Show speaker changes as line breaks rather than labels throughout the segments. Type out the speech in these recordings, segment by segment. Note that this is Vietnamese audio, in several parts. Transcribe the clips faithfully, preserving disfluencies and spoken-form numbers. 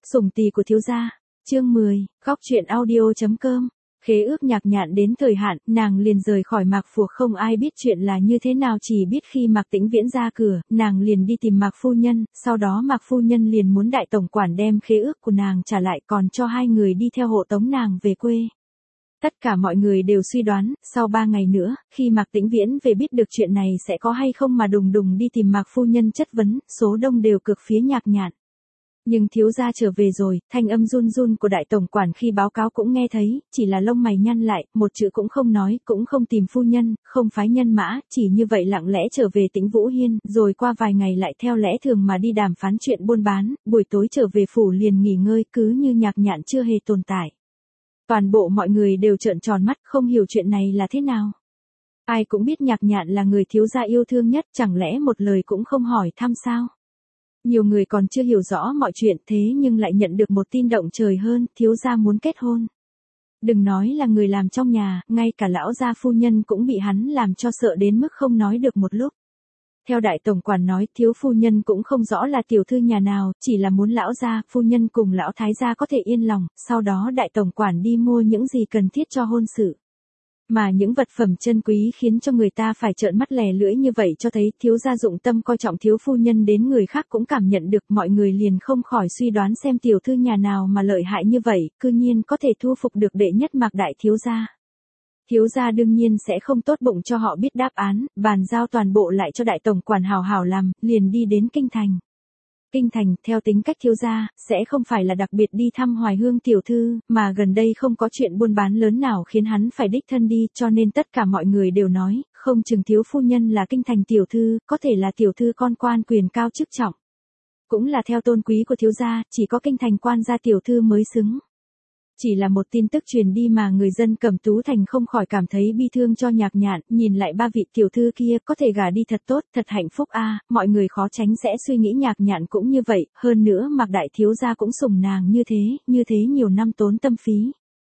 Sủng tì của thiếu gia. Chương mười, góc truyện audio chấm com. Khế ước Nhạc Nhạn đến thời hạn, nàng liền rời khỏi Mạc Phủ, không ai biết chuyện là như thế nào, chỉ biết khi Mạc Tĩnh Viễn ra cửa, nàng liền đi tìm Mạc phu nhân, sau đó Mạc phu nhân liền muốn đại tổng quản đem khế ước của nàng trả lại, còn cho hai người đi theo hộ tống nàng về quê. Tất cả mọi người đều suy đoán, sau ba ngày nữa, khi Mạc Tĩnh Viễn về biết được chuyện này sẽ có hay không mà đùng đùng đi tìm Mạc phu nhân chất vấn, số đông đều cực phía Nhạc Nhạn. Nhưng thiếu gia trở về rồi, thanh âm run run của đại tổng quản khi báo cáo cũng nghe thấy, chỉ là lông mày nhăn lại, một chữ cũng không nói, cũng không tìm phu nhân, không phái nhân mã, chỉ như vậy lặng lẽ trở về Tĩnh Vũ Hiên, rồi qua vài ngày lại theo lẽ thường mà đi đàm phán chuyện buôn bán, buổi tối trở về phủ liền nghỉ ngơi, cứ như Nhạc Nhạn chưa hề tồn tại. Toàn bộ mọi người đều trợn tròn mắt, không hiểu chuyện này là thế nào. Ai cũng biết Nhạc Nhạn là người thiếu gia yêu thương nhất, chẳng lẽ một lời cũng không hỏi thăm sao? Nhiều người còn chưa hiểu rõ mọi chuyện, thế nhưng lại nhận được một tin động trời hơn, thiếu gia muốn kết hôn. Đừng nói là người làm trong nhà, ngay cả lão gia phu nhân cũng bị hắn làm cho sợ đến mức không nói được một lúc. Theo đại tổng quản nói, thiếu phu nhân cũng không rõ là tiểu thư nhà nào, chỉ là muốn lão gia, phu nhân cùng lão thái gia có thể yên lòng, sau đó đại tổng quản đi mua những gì cần thiết cho hôn sự. Mà những vật phẩm chân quý khiến cho người ta phải trợn mắt lè lưỡi như vậy cho thấy thiếu gia dụng tâm coi trọng thiếu phu nhân đến người khác cũng cảm nhận được, mọi người liền không khỏi suy đoán xem tiểu thư nhà nào mà lợi hại như vậy, cư nhiên có thể thu phục được đệ nhất Mạc đại thiếu gia. Thiếu gia đương nhiên sẽ không tốt bụng cho họ biết đáp án, bàn giao toàn bộ lại cho đại tổng quản hào hào làm, liền đi đến kinh thành. Kinh thành, theo tính cách thiếu gia, sẽ không phải là đặc biệt đi thăm Hoài Hương tiểu thư, mà gần đây không có chuyện buôn bán lớn nào khiến hắn phải đích thân đi, cho nên tất cả mọi người đều nói, không chừng thiếu phu nhân là kinh thành tiểu thư, có thể là tiểu thư con quan quyền cao chức trọng. Cũng là theo tôn quý của thiếu gia, chỉ có kinh thành quan gia tiểu thư mới xứng. Chỉ là một tin tức truyền đi mà người dân Cẩm Tú Thành không khỏi cảm thấy bi thương cho Nhạc Nhạn, nhìn lại ba vị tiểu thư kia có thể gả đi thật tốt, thật hạnh phúc a, à, mọi người khó tránh sẽ suy nghĩ Nhạc Nhạn cũng như vậy, hơn nữa Mạc đại thiếu gia cũng sủng nàng như thế, như thế nhiều năm tốn tâm phí.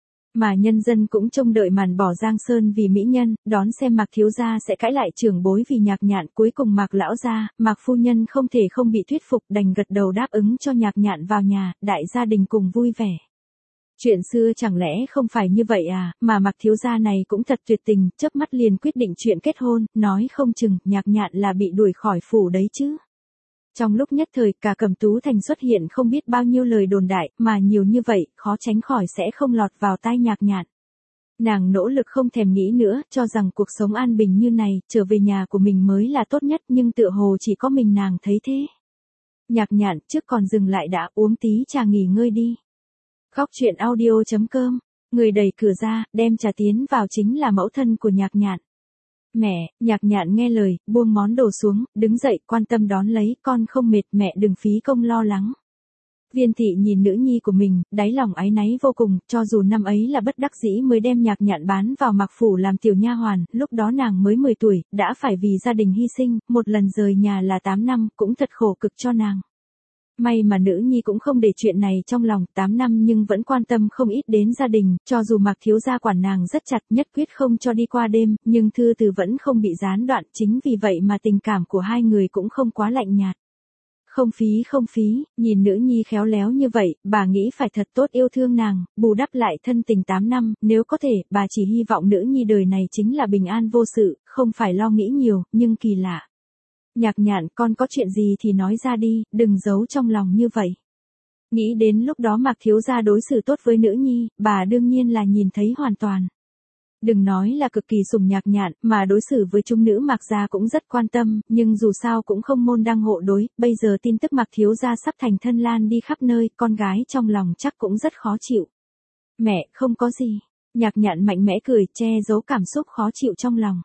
Mà nhân dân cũng trông đợi màn bỏ Giang Sơn vì mỹ nhân, đón xem Mạc thiếu gia sẽ cãi lại trưởng bối vì Nhạc Nhạn, cuối cùng Mạc lão gia, Mạc phu nhân không thể không bị thuyết phục, đành gật đầu đáp ứng cho Nhạc Nhạn vào nhà, đại gia đình cùng vui vẻ. Chuyện xưa chẳng lẽ không phải như vậy à, mà Mạc thiếu gia này cũng thật tuyệt tình, chớp mắt liền quyết định chuyện kết hôn, nói không chừng Nhạc Nhạn là bị đuổi khỏi phủ đấy chứ. Trong lúc nhất thời cả Cẩm Tú Thành xuất hiện không biết bao nhiêu lời đồn đại, mà nhiều như vậy, khó tránh khỏi sẽ không lọt vào tai Nhạc Nhạn. Nàng nỗ lực không thèm nghĩ nữa, cho rằng cuộc sống an bình như này, trở về nhà của mình mới là tốt nhất, nhưng tựa hồ chỉ có mình nàng thấy thế. Nhạc Nhạn, trước còn dừng lại đã, uống tí trà nghỉ ngơi đi. Góc truyện audio chấm com, người đẩy cửa ra, đem trà tiến vào chính là mẫu thân của Nhạc Nhạn. Mẹ, Nhạc Nhạn nghe lời, buông món đồ xuống, đứng dậy, quan tâm đón lấy, con không mệt, mẹ đừng phí công lo lắng. Viên thị nhìn nữ nhi của mình, đáy lòng áy náy vô cùng, cho dù năm ấy là bất đắc dĩ mới đem Nhạc Nhạn bán vào Mạc phủ làm tiểu nha hoàn, lúc đó nàng mới mười tuổi, đã phải vì gia đình hy sinh, một lần rời nhà là tám năm, cũng thật khổ cực cho nàng. May mà nữ nhi cũng không để chuyện này trong lòng, tám năm nhưng vẫn quan tâm không ít đến gia đình, cho dù Mạc thiếu gia quản nàng rất chặt, nhất quyết không cho đi qua đêm, nhưng thư từ vẫn không bị gián đoạn, chính vì vậy mà tình cảm của hai người cũng không quá lạnh nhạt. Không phí không phí, nhìn nữ nhi khéo léo như vậy, bà nghĩ phải thật tốt yêu thương nàng, bù đắp lại thân tình tám năm, nếu có thể, bà chỉ hy vọng nữ nhi đời này chính là bình an vô sự, không phải lo nghĩ nhiều, nhưng kỳ lạ. Nhạc Nhạn, con có chuyện gì thì nói ra đi, đừng giấu trong lòng như vậy. Nghĩ đến lúc đó Mạc thiếu gia đối xử tốt với nữ nhi, bà đương nhiên là nhìn thấy hoàn toàn. Đừng nói là cực kỳ sủng Nhạc Nhạn, mà đối xử với chúng nữ Mạc gia cũng rất quan tâm, nhưng dù sao cũng không môn đăng hộ đối, bây giờ tin tức Mạc thiếu gia sắp thành thân lan đi khắp nơi, con gái trong lòng chắc cũng rất khó chịu. Mẹ, không có gì. Nhạc Nhạn mạnh mẽ cười, che giấu cảm xúc khó chịu trong lòng.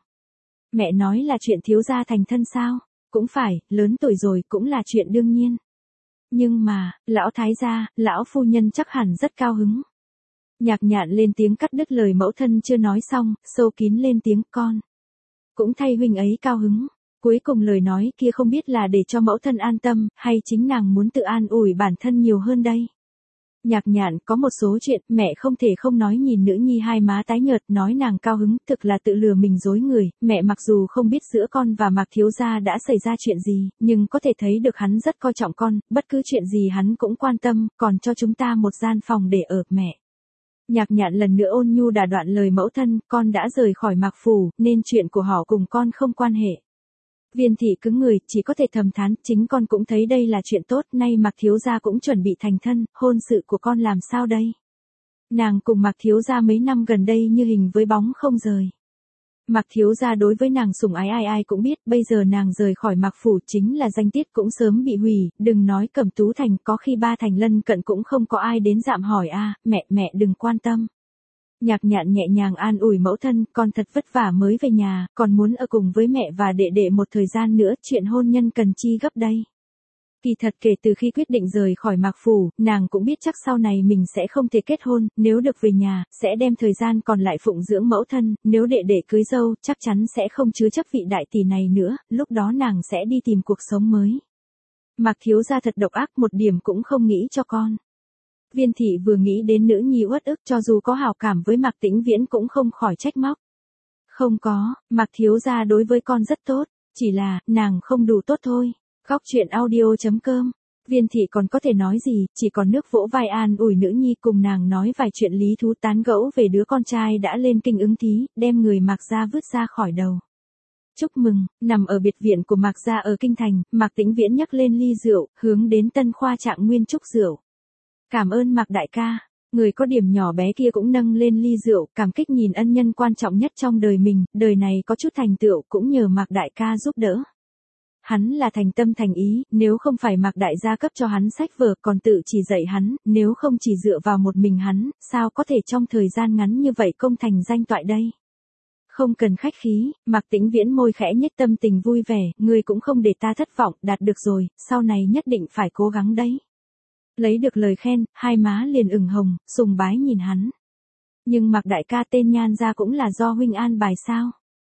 Mẹ nói là chuyện thiếu gia thành thân sao? Cũng phải, lớn tuổi rồi cũng là chuyện đương nhiên. Nhưng mà, lão thái gia, lão phu nhân chắc hẳn rất cao hứng. Nhạc Nhạn lên tiếng cắt đứt lời mẫu thân chưa nói xong, sâu kín lên tiếng con. Cũng thay huynh ấy cao hứng. Cuối cùng lời nói kia không biết là để cho mẫu thân an tâm, hay chính nàng muốn tự an ủi bản thân nhiều hơn đây. Nhạc Nhạn có một số chuyện mẹ không thể không nói. Nhìn nữ nhi hai má tái nhợt nói nàng cao hứng, thực là tự lừa mình dối người. Mẹ mặc dù không biết giữa con và Mạc thiếu gia đã xảy ra chuyện gì, nhưng có thể thấy được hắn rất coi trọng con, bất cứ chuyện gì hắn cũng quan tâm, còn cho chúng ta một gian phòng để ở, mẹ. Nhạc Nhạn lần nữa ôn nhu đả đoạn lời mẫu thân, con đã rời khỏi Mạc phủ, nên chuyện của họ cùng con không quan hệ. Viên thị cứng người, chỉ có thể thầm thán, chính con cũng thấy đây là chuyện tốt, nay Mạc thiếu gia cũng chuẩn bị thành thân, hôn sự của con làm sao đây? Nàng cùng Mạc thiếu gia mấy năm gần đây như hình với bóng không rời. Mạc thiếu gia đối với nàng sủng ái ai ai cũng biết, bây giờ nàng rời khỏi Mạc phủ chính là danh tiết cũng sớm bị hủy, đừng nói Cẩm Tú thành, có khi ba thành lân cận cũng không có ai đến dạm hỏi a, mẹ mẹ đừng quan tâm. Nhạc Nhạn nhẹ nhàng an ủi mẫu thân, con thật vất vả mới về nhà, còn muốn ở cùng với mẹ và đệ đệ một thời gian nữa, chuyện hôn nhân cần chi gấp đây. Kỳ thật kể từ khi quyết định rời khỏi Mạc phủ, nàng cũng biết chắc sau này mình sẽ không thể kết hôn, nếu được về nhà, sẽ đem thời gian còn lại phụng dưỡng mẫu thân, nếu đệ đệ cưới dâu, chắc chắn sẽ không chứa chấp vị đại tỷ này nữa, lúc đó nàng sẽ đi tìm cuộc sống mới. Mạc thiếu gia thật độc ác, một điểm cũng không nghĩ cho con. Viên thị vừa nghĩ đến nữ nhi uất ức, cho dù có hảo cảm với Mạc Tĩnh Viễn cũng không khỏi trách móc. Không có, Mạc thiếu gia đối với con rất tốt, chỉ là, nàng không đủ tốt thôi. Góc truyện audio chấm com. Viên thị còn có thể nói gì, chỉ còn nước vỗ vai an ủi nữ nhi, cùng nàng nói vài chuyện lý thú, tán gẫu về đứa con trai đã lên kinh ứng thí, đem người Mạc gia vứt ra khỏi đầu. Chúc mừng, nằm ở biệt viện của Mạc gia ở kinh thành, Mạc Tĩnh Viễn nhấc lên ly rượu, hướng đến Tân Khoa Trạng Nguyên chúc rượu. Cảm ơn Mạc đại ca. Người có điểm nhỏ bé kia cũng nâng lên ly rượu, cảm kích nhìn ân nhân quan trọng nhất trong đời mình, đời này có chút thành tựu cũng nhờ Mạc đại ca giúp đỡ. Hắn là thành tâm thành ý, nếu không phải Mạc đại gia cấp cho hắn sách vở, còn tự chỉ dạy hắn, nếu không chỉ dựa vào một mình hắn, sao có thể trong thời gian ngắn như vậy công thành danh toại đây? Không cần khách khí, Mạc Tĩnh Viễn môi khẽ nhếch, tâm tình vui vẻ, ngươi cũng không để ta thất vọng, đạt được rồi, sau này nhất định phải cố gắng đấy. Lấy được lời khen, hai má liền ửng hồng, sùng bái nhìn hắn. Nhưng Mạc đại ca tên Nhan gia cũng là do huynh an bài sao?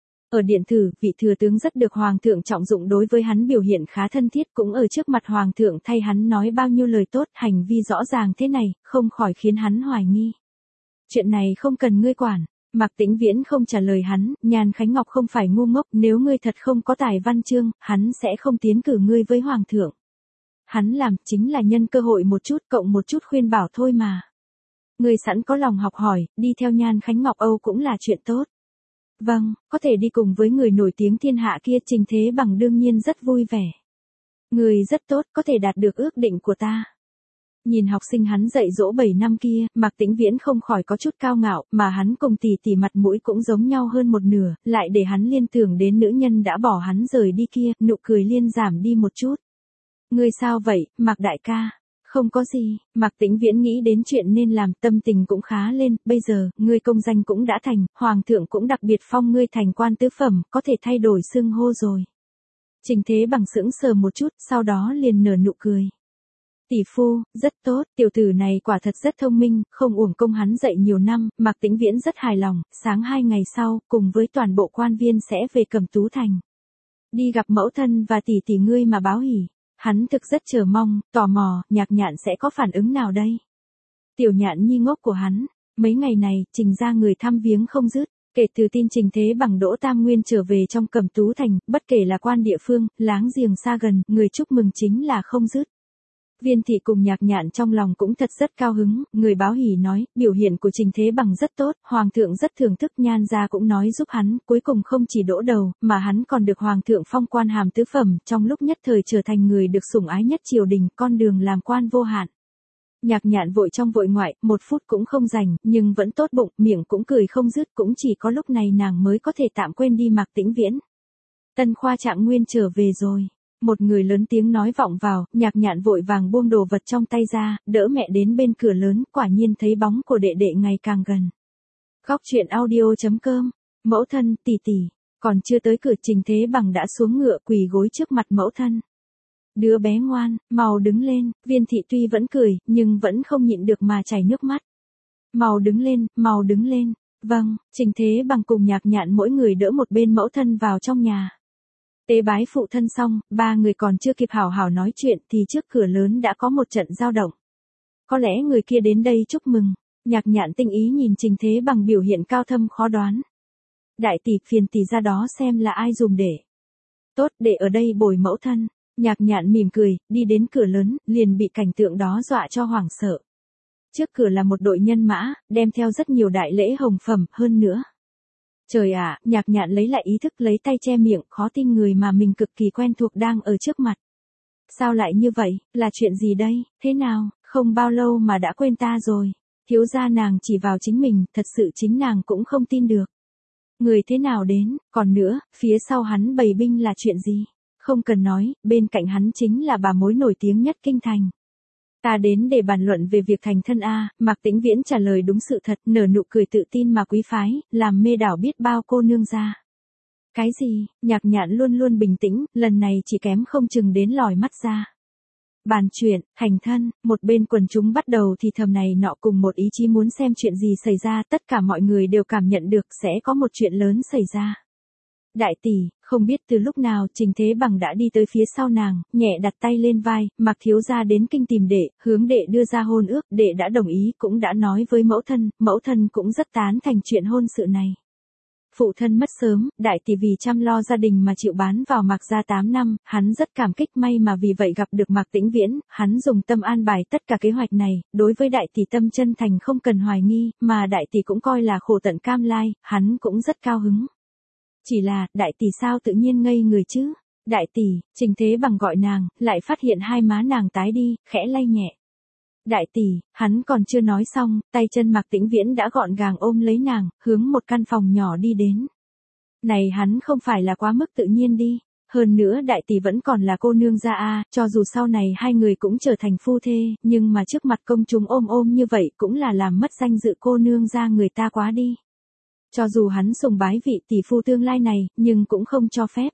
Ở điện thử, vị thừa tướng rất được hoàng thượng trọng dụng, đối với hắn biểu hiện khá thân thiết, cũng ở trước mặt hoàng thượng thay hắn nói bao nhiêu lời tốt, hành vi rõ ràng thế này, không khỏi khiến hắn hoài nghi. Chuyện này không cần ngươi quản. Mạc Tĩnh Viễn không trả lời hắn, Nhan Khánh Ngọc không phải ngu ngốc, nếu ngươi thật không có tài văn chương, hắn sẽ không tiến cử ngươi với hoàng thượng. Hắn làm chính là nhân cơ hội một chút cộng một chút khuyên bảo thôi mà. Ngươi sẵn có lòng học hỏi, đi theo Nhan Khánh Ngọc Âu cũng là chuyện tốt. Vâng, có thể đi cùng với người nổi tiếng thiên hạ kia, Trình Thế Bằng đương nhiên rất vui vẻ. Người rất tốt, có thể đạt được ước định của ta. Nhìn học sinh hắn dạy dỗ bảy năm kia, Mạc Tĩnh Viễn không khỏi có chút cao ngạo, mà hắn cùng tỷ tỷ mặt mũi cũng giống nhau hơn một nửa, lại để hắn liên tưởng đến nữ nhân đã bỏ hắn rời đi kia, nụ cười liên giảm đi một chút. Ngươi sao vậy, Mạc đại ca? Không có gì, Mạc Tĩnh Viễn nghĩ đến chuyện nên làm, tâm tình cũng khá lên, bây giờ, ngươi công danh cũng đã thành, hoàng thượng cũng đặc biệt phong ngươi thành quan tứ phẩm, có thể thay đổi xưng hô rồi. Trình Thế Bằng sững sờ một chút, sau đó liền nở nụ cười. Tỷ phu, rất tốt, tiểu tử này quả thật rất thông minh, không uổng công hắn dạy nhiều năm, Mạc Tĩnh Viễn rất hài lòng, sáng hai ngày sau, cùng với toàn bộ quan viên sẽ về Cẩm Tú thành. Đi gặp mẫu thân và tỷ tỷ ngươi mà báo hỉ. Hắn thực rất chờ mong, tò mò, Nhạc Nhạn sẽ có phản ứng nào đây? Tiểu Nhạn nhi ngốc của hắn, mấy ngày này, Trình ra người thăm viếng không dứt, kể từ tin Trình Thế Bằng Đỗ Tam Nguyên trở về trong Cẩm Tú thành, bất kể là quan địa phương, láng giềng xa gần, người chúc mừng chính là không dứt. Viên thị cùng Nhạc Nhạn trong lòng cũng thật rất cao hứng, người báo hỉ nói, biểu hiện của Trình Thế Bằng rất tốt, hoàng thượng rất thưởng thức, Nhan gia cũng nói giúp hắn, cuối cùng không chỉ đỗ đầu, mà hắn còn được hoàng thượng phong quan hàm tứ phẩm, trong lúc nhất thời trở thành người được sủng ái nhất triều đình, con đường làm quan vô hạn. Nhạc Nhạn vội trong vội ngoại, một phút cũng không dành, nhưng vẫn tốt bụng, miệng cũng cười không dứt, cũng chỉ có lúc này nàng mới có thể tạm quên đi Mạc Tĩnh Viễn. Tân Khoa Trạng Nguyên trở về rồi. Một người lớn tiếng nói vọng vào, Nhạc Nhạn vội vàng buông đồ vật trong tay ra, đỡ mẹ đến bên cửa lớn, quả nhiên thấy bóng của đệ đệ ngày càng gần. Góc truyện audio chấm com. Mẫu thân, tỷ tỷ, còn chưa tới cửa, Trình Thế Bằng đã xuống ngựa quỳ gối trước mặt mẫu thân. Đứa bé ngoan, mau đứng lên, Viên thị tuy vẫn cười, nhưng vẫn không nhịn được mà chảy nước mắt. Mau đứng lên, mau đứng lên. Vâng, Trình Thế Bằng cùng Nhạc Nhạn mỗi người đỡ một bên mẫu thân vào trong nhà. Tế bái phụ thân xong, ba người còn chưa kịp hảo hảo nói chuyện thì trước cửa lớn đã có một trận dao động. có lẽ người kia đến đây chúc mừng. Nhạc Nhạn tinh ý nhìn Trình Thế Bằng biểu hiện cao thâm khó đoán. Đại tỷ, phiền tỷ ra đó xem là ai dùm để. Tốt, để ở đây bồi mẫu thân. Nhạc Nhạn mỉm cười, đi đến cửa lớn, liền bị cảnh tượng đó dọa cho hoảng sợ. Trước cửa là một đội nhân mã, đem theo rất nhiều đại lễ hồng phẩm, hơn nữa. Trời ạ, Nhạc Nhạn lấy lại ý thức, lấy tay che miệng, khó tin người mà mình cực kỳ quen thuộc đang ở trước mặt. Sao lại như vậy, là chuyện gì đây, thế nào, không bao lâu mà đã quên ta rồi. Thiếu gia nàng chỉ vào chính mình, thật sự chính nàng cũng không tin được. Người thế nào đến, còn nữa, phía sau hắn bày binh là chuyện gì? Không cần nói, bên cạnh hắn chính là bà mối nổi tiếng nhất kinh thành. Ta đến để bàn luận về việc thành thân a. Mạc Tĩnh Viễn trả lời đúng sự thật, nở nụ cười tự tin mà quý phái, làm mê đảo biết bao cô nương ra. Cái gì? Nhạc Nhạn luôn luôn bình tĩnh, lần này chỉ kém không chừng đến lòi mắt ra. Bàn chuyện, thành thân, một bên quần chúng bắt đầu thì thầm này nọ cùng một ý chí muốn xem chuyện gì xảy ra, tất cả mọi người đều cảm nhận được sẽ có một chuyện lớn xảy ra. Đại tỷ, không biết từ lúc nào Trình Thế Bằng đã đi tới phía sau nàng, nhẹ đặt tay lên vai, Mạc thiếu gia đến kinh tìm đệ, hướng đệ đưa ra hôn ước, đệ đã đồng ý, cũng đã nói với mẫu thân, mẫu thân cũng rất tán thành chuyện hôn sự này. Phụ thân mất sớm, đại tỷ vì chăm lo gia đình mà chịu bán vào Mạc gia tám năm, hắn rất cảm kích, may mà vì vậy gặp được Mạc Tĩnh Viễn, hắn dùng tâm an bài tất cả kế hoạch này, đối với đại tỷ tâm chân thành không cần hoài nghi, mà đại tỷ cũng coi là khổ tận cam lai, hắn cũng rất cao hứng. Chỉ là, đại tỷ sao tự nhiên ngây người chứ? Đại tỷ, Trình Thế Bằng gọi nàng, lại phát hiện hai má nàng tái đi, khẽ lay nhẹ. Đại tỷ, hắn còn chưa nói xong, tay chân Mạc Tĩnh Viễn đã gọn gàng ôm lấy nàng, hướng một căn phòng nhỏ đi đến. Này hắn không phải là quá mức tự nhiên đi. Hơn nữa đại tỷ vẫn còn là cô nương gia a, cho dù sau này hai người cũng trở thành phu thê, nhưng mà trước mặt công chúng ôm ôm như vậy cũng là làm mất danh dự cô nương gia người ta quá đi. Cho dù hắn sùng bái vị tỷ phu tương lai này, nhưng cũng không cho phép.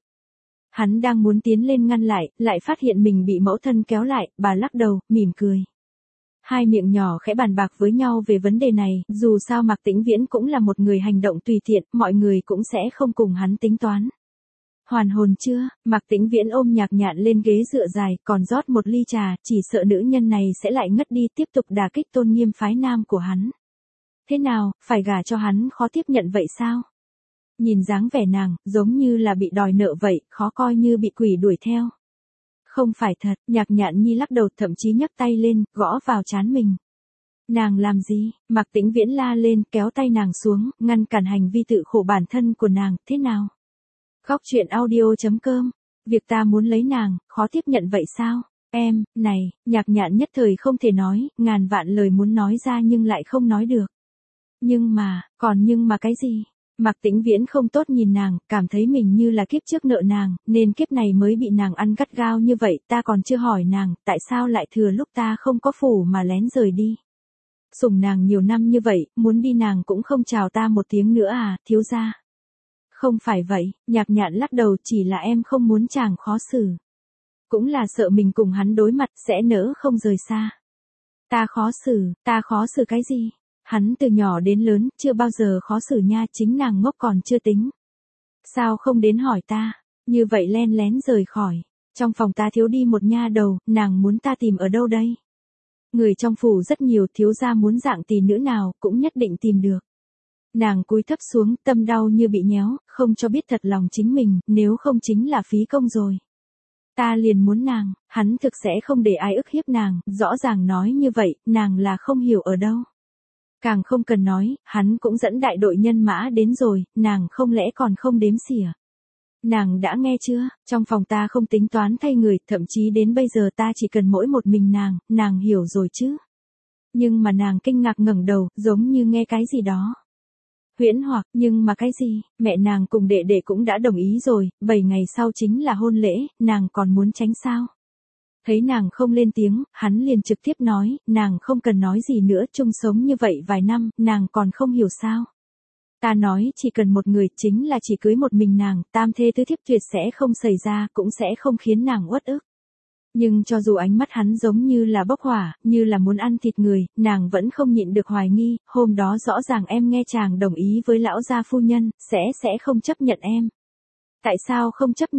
Hắn đang muốn tiến lên ngăn lại, lại phát hiện mình bị mẫu thân kéo lại, bà lắc đầu, mỉm cười. Hai miệng nhỏ khẽ bàn bạc với nhau về vấn đề này, dù sao Mạc Tĩnh Viễn cũng là một người hành động tùy tiện, mọi người cũng sẽ không cùng hắn tính toán. Hoàn hồn chưa? Mạc Tĩnh Viễn ôm Nhạc Nhạn lên ghế dựa dài, còn rót một ly trà, chỉ sợ nữ nhân này sẽ lại ngất đi, tiếp tục đả kích tôn nghiêm phái nam của hắn. Thế nào, phải gả cho hắn khó tiếp nhận vậy sao? Nhìn dáng vẻ nàng, giống như là bị đòi nợ vậy, khó coi như bị quỷ đuổi theo. Không phải thật, Nhạc Nhạn Nhi lắc đầu, thậm chí nhấc tay lên, gõ vào trán mình. Nàng làm gì? Mạc Tĩnh Viễn la lên, kéo tay nàng xuống, ngăn cản hành vi tự khổ bản thân của nàng, thế nào? Góc truyện audio chấm com, việc ta muốn lấy nàng, khó tiếp nhận vậy sao? Em, này, Nhạc Nhạn nhất thời không thể nói, ngàn vạn lời muốn nói ra nhưng lại không nói được. Nhưng mà, còn nhưng mà cái gì? Mạc Tĩnh Viễn không tốt nhìn nàng, cảm thấy mình như là kiếp trước nợ nàng, nên kiếp này mới bị nàng ăn gắt gao như vậy, ta còn chưa hỏi nàng, tại sao lại thừa lúc ta không có phủ mà lén rời đi. Sủng nàng nhiều năm như vậy, muốn đi nàng cũng không chào ta một tiếng nữa à, thiếu gia. Không phải vậy, Nhạc Nhạn lắc đầu, chỉ là em không muốn chàng khó xử. Cũng là sợ mình cùng hắn đối mặt sẽ nỡ không rời xa. Ta khó xử, ta khó xử cái gì? Hắn từ nhỏ đến lớn, chưa bao giờ khó xử nha, chính nàng ngốc còn chưa tính. Sao không đến hỏi ta, như vậy len lén rời khỏi. Trong phòng ta thiếu đi một nha đầu, nàng muốn ta tìm ở đâu đây? Người trong phủ rất nhiều, thiếu gia muốn dạng tỷ nữ nào, cũng nhất định tìm được. Nàng cúi thấp xuống, tâm đau như bị nhéo, không cho biết thật lòng chính mình, nếu không chính là phí công rồi. Ta liền muốn nàng, hắn thực sẽ không để ai ức hiếp nàng, rõ ràng nói như vậy, nàng là không hiểu ở đâu. Càng không cần nói, hắn cũng dẫn đại đội nhân mã đến rồi, nàng không lẽ còn không đếm xỉa. Nàng đã nghe chưa, trong phòng ta không tính toán thay người, thậm chí đến bây giờ ta chỉ cần mỗi một mình nàng, nàng hiểu rồi chứ. Nhưng mà nàng kinh ngạc ngẩng đầu, giống như nghe cái gì đó. Huyễn hoặc, nhưng mà cái gì, mẹ nàng cùng đệ đệ cũng đã đồng ý rồi, bảy ngày sau chính là hôn lễ, nàng còn muốn tránh sao? Thấy nàng không lên tiếng, hắn liền trực tiếp nói, nàng không cần nói gì nữa, chung sống như vậy vài năm, nàng còn không hiểu sao. Ta nói chỉ cần một người, chính là chỉ cưới một mình nàng, tam thê tứ thiếp tuyệt sẽ không xảy ra, cũng sẽ không khiến nàng uất ức. Nhưng cho dù ánh mắt hắn giống như là bốc hỏa, như là muốn ăn thịt người, nàng vẫn không nhịn được hoài nghi, hôm đó rõ ràng em nghe chàng đồng ý với lão gia phu nhân, sẽ sẽ không chấp nhận em. Tại sao không chấp nhận?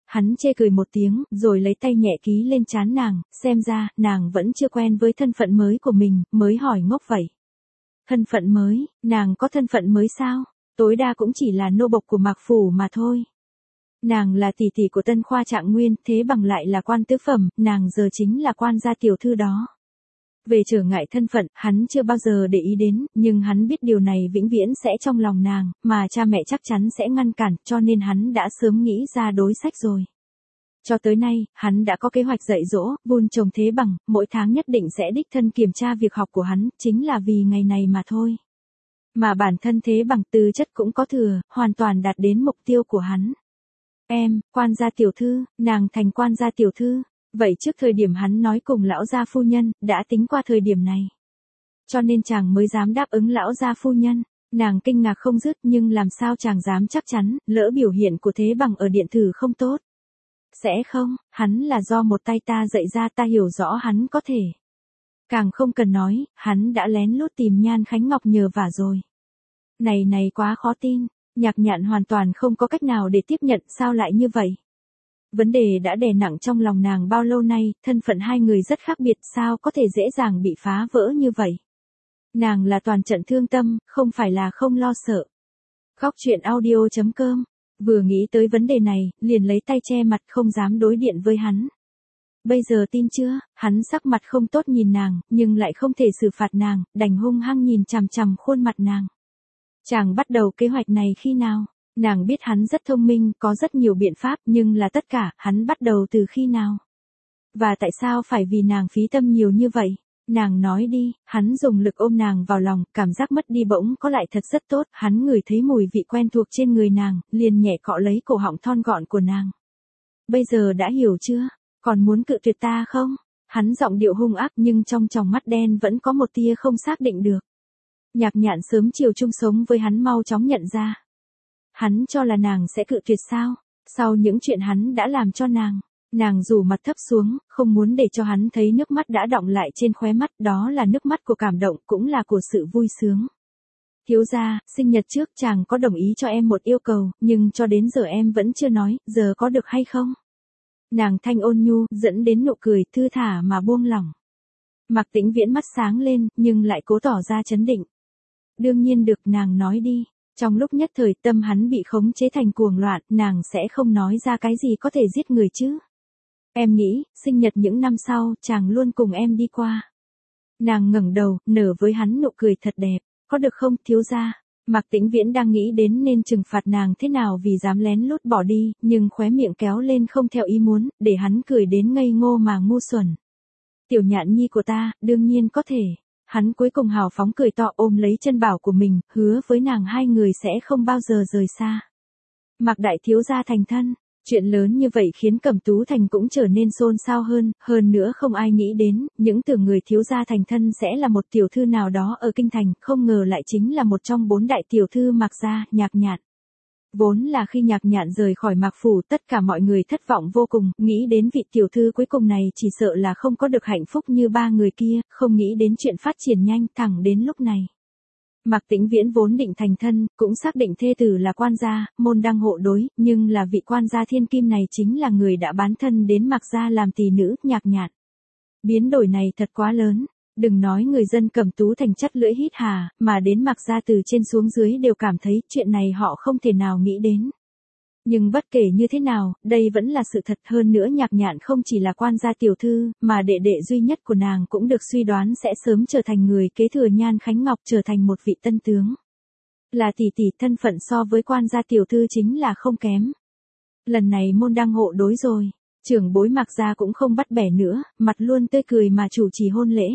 Hắn chê cười một tiếng, rồi lấy tay nhẹ ký lên trán nàng, xem ra, nàng vẫn chưa quen với thân phận mới của mình, mới hỏi ngốc vậy. Thân phận mới, nàng có thân phận mới sao? Tối đa cũng chỉ là nô bộc của Mạc Phủ mà thôi. Nàng là tỷ tỷ của Tân Khoa Trạng Nguyên, thế bằng lại là quan tứ phẩm, nàng giờ chính là quan gia tiểu thư đó. Về trở ngại thân phận, hắn chưa bao giờ để ý đến, nhưng hắn biết điều này vĩnh viễn sẽ trong lòng nàng, mà cha mẹ chắc chắn sẽ ngăn cản, cho nên hắn đã sớm nghĩ ra đối sách rồi. Cho tới nay, hắn đã có kế hoạch dạy dỗ, vun trồng thế bằng, mỗi tháng nhất định sẽ đích thân kiểm tra việc học của hắn, chính là vì ngày này mà thôi. Mà bản thân thế bằng tư chất cũng có thừa, hoàn toàn đạt đến mục tiêu của hắn. Em, quan gia tiểu thư, nàng thành quan gia tiểu thư. Vậy trước thời điểm hắn nói cùng lão gia phu nhân, đã tính qua thời điểm này. Cho nên chàng mới dám đáp ứng lão gia phu nhân. Nàng kinh ngạc không dứt, nhưng làm sao chàng dám chắc chắn, lỡ biểu hiện của thế bằng ở điện thử không tốt. Sẽ không, hắn là do một tay ta dạy ra, ta hiểu rõ hắn có thể. Càng không cần nói, hắn đã lén lút tìm Nhan Khánh Ngọc nhờ vả rồi. Này này quá khó tin, Nhạc Nhạn hoàn toàn không có cách nào để tiếp nhận, sao lại như vậy? Vấn đề đã đè nặng trong lòng nàng bao lâu nay, thân phận hai người rất khác biệt, sao có thể dễ dàng bị phá vỡ như vậy? Nàng là toàn trận thương tâm, không phải là không lo sợ. Góc truyện audio chấm com, vừa nghĩ tới vấn đề này, liền lấy tay che mặt không dám đối điện với hắn. Bây giờ tin chưa, hắn sắc mặt không tốt nhìn nàng, nhưng lại không thể xử phạt nàng, đành hung hăng nhìn chằm chằm khuôn mặt nàng. Chàng bắt đầu kế hoạch này khi nào? Nàng biết hắn rất thông minh, có rất nhiều biện pháp, nhưng là tất cả, hắn bắt đầu từ khi nào? Và tại sao phải vì nàng phí tâm nhiều như vậy? Nàng nói đi, hắn dùng lực ôm nàng vào lòng, cảm giác mất đi bỗng có lại thật rất tốt, hắn ngửi thấy mùi vị quen thuộc trên người nàng, liền nhẹ cọ lấy cổ họng thon gọn của nàng. Bây giờ đã hiểu chưa? Còn muốn cự tuyệt ta không? Hắn giọng điệu hung ác nhưng trong tròng mắt đen vẫn có một tia không xác định được. Nhạc Nhạn sớm chiều chung sống với hắn mau chóng nhận ra. Hắn cho là nàng sẽ cự tuyệt sao? Sau những chuyện hắn đã làm cho nàng, nàng rủ mặt thấp xuống, không muốn để cho hắn thấy nước mắt đã đọng lại trên khóe mắt, đó là nước mắt của cảm động, cũng là của sự vui sướng. Thiếu gia, sinh nhật trước chàng có đồng ý cho em một yêu cầu, nhưng cho đến giờ em vẫn chưa nói, giờ có được hay không? Nàng thanh ôn nhu, dẫn đến nụ cười, thư thả mà buông lỏng. Mạc Tĩnh Viễn mắt sáng lên, nhưng lại cố tỏ ra trấn định. Đương nhiên được, nàng nói đi. Trong lúc nhất thời tâm hắn bị khống chế thành cuồng loạn, nàng sẽ không nói ra cái gì có thể giết người chứ. Em nghĩ, sinh nhật những năm sau, chàng luôn cùng em đi qua. Nàng ngẩng đầu, nở với hắn nụ cười thật đẹp. Có được không, thiếu gia? Mạc Tĩnh Viễn đang nghĩ đến nên trừng phạt nàng thế nào vì dám lén lút bỏ đi, nhưng khóe miệng kéo lên không theo ý muốn, để hắn cười đến ngây ngô mà ngu xuẩn. Tiểu Nhạn nhi của ta, đương nhiên có thể. Hắn cuối cùng hào phóng cười to ôm lấy chân bảo của mình, hứa với nàng hai người sẽ không bao giờ rời xa. Mạc đại thiếu gia thành thân, chuyện lớn như vậy khiến Cẩm Tú Thành cũng trở nên xôn xao hơn, hơn nữa không ai nghĩ đến, những tưởng người thiếu gia thành thân sẽ là một tiểu thư nào đó ở kinh thành, không ngờ lại chính là một trong bốn đại tiểu thư Mạc gia, Nhạc Nhạn. Vốn là khi Nhạc Nhạn rời khỏi Mạc Phủ, tất cả mọi người thất vọng vô cùng, nghĩ đến vị tiểu thư cuối cùng này chỉ sợ là không có được hạnh phúc như ba người kia, không nghĩ đến chuyện phát triển nhanh, thẳng đến lúc này. Mạc Tĩnh Viễn vốn định thành thân, cũng xác định thê tử là quan gia, môn đăng hộ đối, nhưng là vị quan gia thiên kim này chính là người đã bán thân đến Mạc gia làm tỳ nữ, Nhạc Nhạn. Biến đổi này thật quá lớn. Đừng nói người dân Cẩm Tú Thành chắt lưỡi hít hà, mà đến Mạc gia từ trên xuống dưới đều cảm thấy chuyện này họ không thể nào nghĩ đến. Nhưng bất kể như thế nào, đây vẫn là sự thật, hơn nữa Nhạc Nhạn không chỉ là quan gia tiểu thư, mà đệ đệ duy nhất của nàng cũng được suy đoán sẽ sớm trở thành người kế thừa Nhan Khánh Ngọc, trở thành một vị tân tướng. Là tỷ tỷ, thân phận so với quan gia tiểu thư chính là không kém. Lần này môn đăng hộ đối rồi, trưởng bối Mạc gia cũng không bắt bẻ nữa, mặt luôn tươi cười mà chủ trì hôn lễ.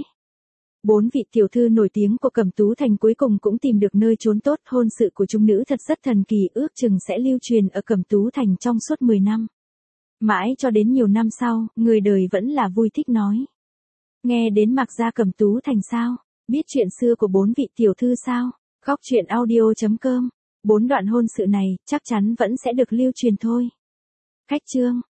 Bốn vị tiểu thư nổi tiếng của Cẩm Tú Thành cuối cùng cũng tìm được nơi trốn tốt, hôn sự của chúng nữ thật rất thần kỳ, ước chừng sẽ lưu truyền ở Cẩm Tú Thành trong suốt mười năm. Mãi cho đến nhiều năm sau, người đời vẫn là vui thích nói. Nghe đến Mạc gia Cẩm Tú Thành sao? Biết chuyện xưa của bốn vị tiểu thư sao? Góc truyện audio chấm com. Bốn đoạn hôn sự này, chắc chắn vẫn sẽ được lưu truyền thôi. Khách chương.